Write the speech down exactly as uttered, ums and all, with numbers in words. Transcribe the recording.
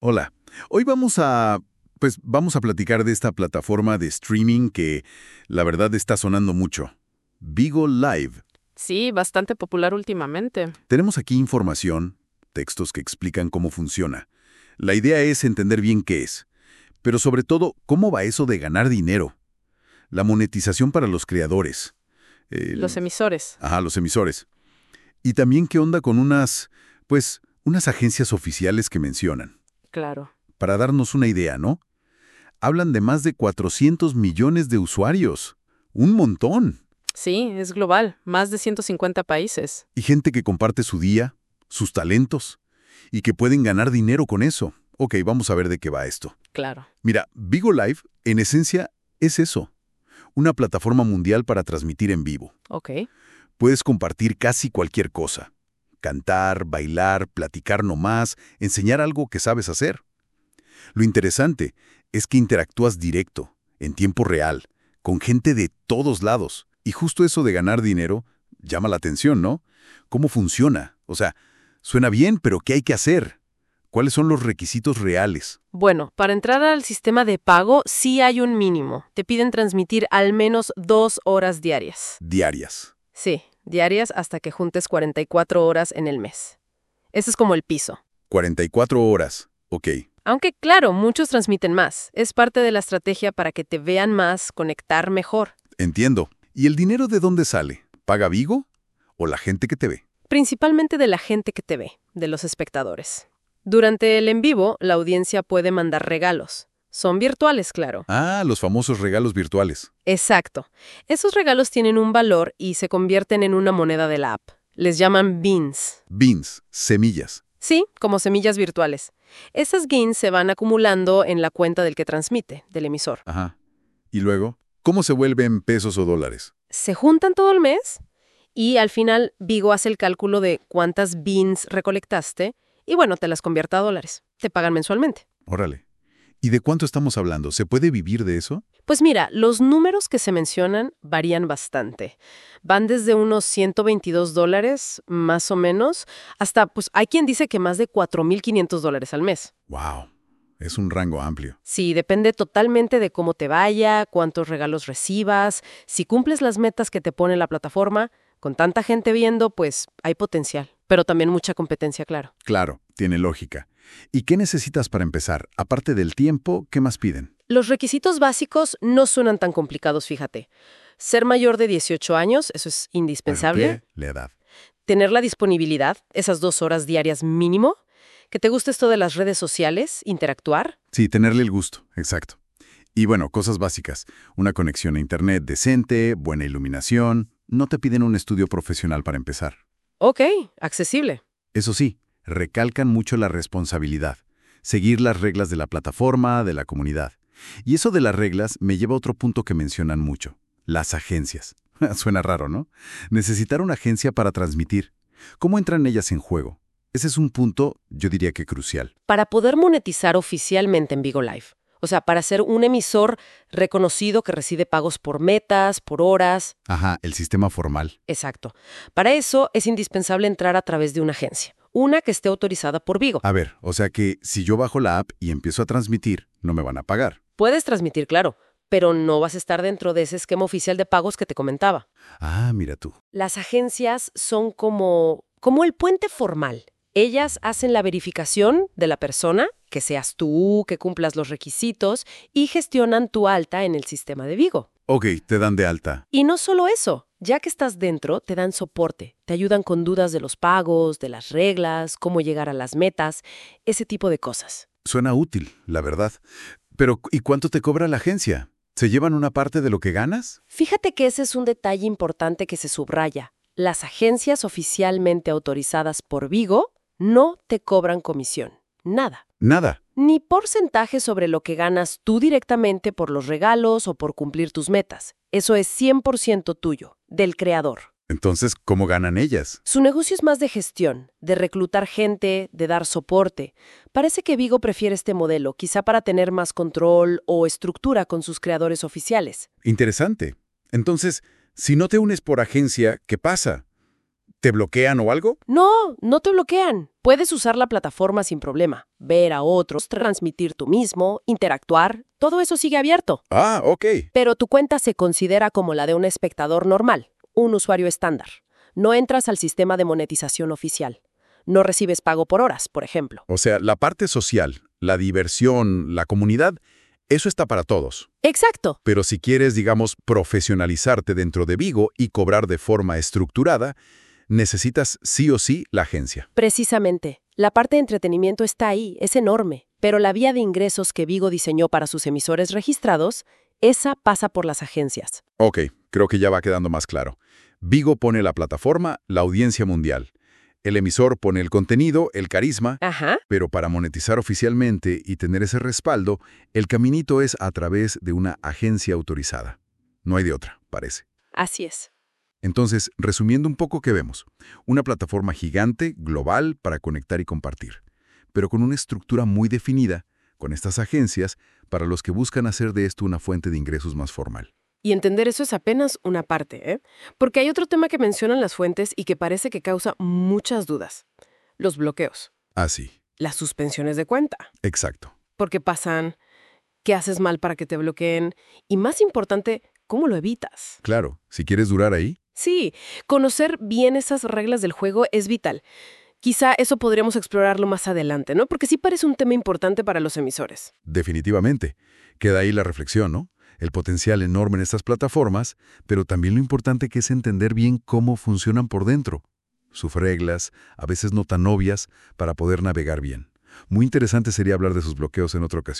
Hola. Hoy vamos a, pues vamos a platicar de esta plataforma de streaming que la verdad está sonando mucho. Vigo Live. Sí, bastante popular últimamente. Tenemos aquí información, textos que explican cómo funciona. La idea es entender bien qué es, pero sobre todo, cómo va eso de ganar dinero. La monetización para los creadores. Los El- emisores. ajá, los emisores. Y también qué onda con unas, pues, unas agencias oficiales que mencionan. Claro. Para darnos una idea, ¿no? Hablan de más de cuatrocientos millones de usuarios. Un montón. Sí, es global. Más de ciento cincuenta países. Y gente que comparte su día, sus talentos, y que pueden ganar dinero con eso. Ok, vamos a ver de qué va esto. Claro. Mira, Vigo Live, en esencia, es eso. Una plataforma mundial para transmitir en vivo. Ok. Puedes compartir casi cualquier cosa. Cantar, bailar, platicar nomás, enseñar algo que sabes hacer. Lo interesante es que interactúas directo, en tiempo real, con gente de todos lados. Y justo eso de ganar dinero llama la atención, ¿no? ¿Cómo funciona? O sea, suena bien, pero ¿qué hay que hacer? ¿Cuáles son los requisitos reales? Bueno, para entrar al sistema de pago sí hay un mínimo. Te piden transmitir al menos dos horas diarias. Diarias. Sí, diarias hasta que juntes cuarenta y cuatro horas en el mes. Ese es como el piso. cuarenta y cuatro horas. Ok, Aunque claro, muchos transmiten más. Es parte de la estrategia para que te vean más, conectar mejor. entiendo. ¿Y el dinero de dónde sale? ¿Paga Vigo o la gente que te ve? Principalmente de la gente que te ve, de los espectadores. Durante el en vivo, la audiencia puede mandar regalos. Son virtuales, claro. Ah, los famosos regalos virtuales. Exacto. Esos regalos tienen un valor y se convierten en una moneda de la app. Les llaman beans. Beans, semillas. Sí, como semillas virtuales. Esas beans se van acumulando en la cuenta del que transmite, del emisor. Ajá. ¿Y luego? ¿Cómo se vuelven pesos o dólares? Se juntan todo el mes y al final Vigo hace el cálculo de cuántas beans recolectaste y bueno, te las convierte a dólares. Te pagan mensualmente. Órale. ¿Y de cuánto estamos hablando? ¿Se puede vivir de eso? Pues mira, los números que se mencionan varían bastante. Van desde unos ciento veintidós dólares, más o menos, hasta, pues hay quien dice que más de cuatro mil quinientos dólares al mes. ¡Wow! Es un rango amplio. Sí, depende totalmente de cómo te vaya, cuántos regalos recibas, si cumples las metas que te pone la plataforma. Con tanta gente viendo, pues hay potencial, pero también mucha competencia, claro. Claro, tiene lógica. ¿Y qué necesitas para empezar? Aparte del tiempo, ¿qué más piden? Los requisitos básicos no suenan tan complicados, fíjate. Ser mayor de dieciocho años, eso es indispensable. ¿Qué? La edad. Tener la disponibilidad, esas dos horas diarias mínimo. Que te guste esto de las redes sociales, interactuar. Sí, tenerle el gusto, exacto. Y bueno, cosas básicas. Una conexión a Internet decente, buena iluminación. No te piden un estudio profesional para empezar. Ok, accesible. Eso sí, recalcan mucho la responsabilidad. Seguir las reglas de la plataforma, de la comunidad. Y eso de las reglas me lleva a otro punto que mencionan mucho. Las agencias. Suena raro, ¿no? Necesitar una agencia para transmitir. ¿Cómo entran ellas en juego? Ese es un punto, yo diría que crucial. Para poder monetizar oficialmente en Vigo Live. O sea, para ser un emisor reconocido que recibe pagos por metas, por horas. Ajá, el sistema formal. Exacto. Para eso es indispensable entrar a través de una agencia. Una que esté autorizada por Vigo. A ver, o sea que si yo bajo la app y empiezo a transmitir, no me van a pagar. Puedes transmitir, claro, pero no vas a estar dentro de ese esquema oficial de pagos que te comentaba. Ah, mira tú. Las agencias son como, como el puente formal. Ellas hacen la verificación de la persona, que seas tú, que cumplas los requisitos, y gestionan tu alta en el sistema de Vigo. Ok, te dan de alta. Y no solo eso, ya que estás dentro, te dan soporte, te ayudan con dudas de los pagos, de las reglas, cómo llegar a las metas, ese tipo de cosas. Suena útil, la verdad. Pero, ¿y cuánto te cobra la agencia? ¿Se llevan una parte de lo que ganas? Fíjate que ese es un detalle importante que se subraya. Las agencias oficialmente autorizadas por Vigo no te cobran comisión. Nada. Nada. Ni porcentaje sobre lo que ganas tú directamente por los regalos o por cumplir tus metas. Eso es cien por ciento tuyo, del creador. Entonces, ¿cómo ganan ellas? Su negocio es más de gestión, de reclutar gente, de dar soporte. Parece que Vigo prefiere este modelo, quizá para tener más control o estructura con sus creadores oficiales. Interesante. Entonces, si no te unes por agencia, ¿qué pasa? ¿Te bloquean o algo? No, no te bloquean. Puedes usar la plataforma sin problema, ver a otros, transmitir tú mismo, interactuar, todo eso sigue abierto. Ah, ok. Pero tu cuenta se considera como la de un espectador normal, un usuario estándar. No entras al sistema de monetización oficial. No recibes pago por horas, por ejemplo. O sea, la parte social, la diversión, la comunidad, eso está para todos. Exacto. Pero si quieres, digamos, profesionalizarte dentro de Vigo y cobrar de forma estructurada, necesitas sí o sí la agencia. Precisamente. La parte de entretenimiento está ahí, es enorme. Pero la vía de ingresos que Vigo diseñó para sus emisores registrados, esa pasa por las agencias. Ok, creo que ya va quedando más claro. Vigo pone la plataforma, la audiencia mundial. El emisor pone el contenido, el carisma, Ajá. pero para monetizar oficialmente y tener ese respaldo, el caminito es a través de una agencia autorizada. No hay de otra, parece. Así es. Entonces, resumiendo un poco, ¿qué vemos? Una plataforma gigante, global, para conectar y compartir, pero con una estructura muy definida, con estas agencias, para los que buscan hacer de esto una fuente de ingresos más formal. Y entender eso es apenas una parte, ¿eh? Porque hay otro tema que mencionan las fuentes y que parece que causa muchas dudas. Los bloqueos. Ah, sí, Las suspensiones de cuenta. exacto. ¿Por qué pasan? ¿Qué haces mal para que te bloqueen? Y más importante, ¿cómo lo evitas? Claro, si quieres durar ahí, Sí, conocer bien esas reglas del juego es vital. Quizá eso podríamos explorarlo más adelante, ¿no? Porque sí parece un tema importante para los emisores. definitivamente. Queda ahí la reflexión, ¿no? El potencial enorme en estas plataformas, pero también lo importante que es entender bien cómo funcionan por dentro. Sus reglas, a veces no tan obvias, para poder navegar bien. Muy interesante sería hablar de sus bloqueos en otra ocasión.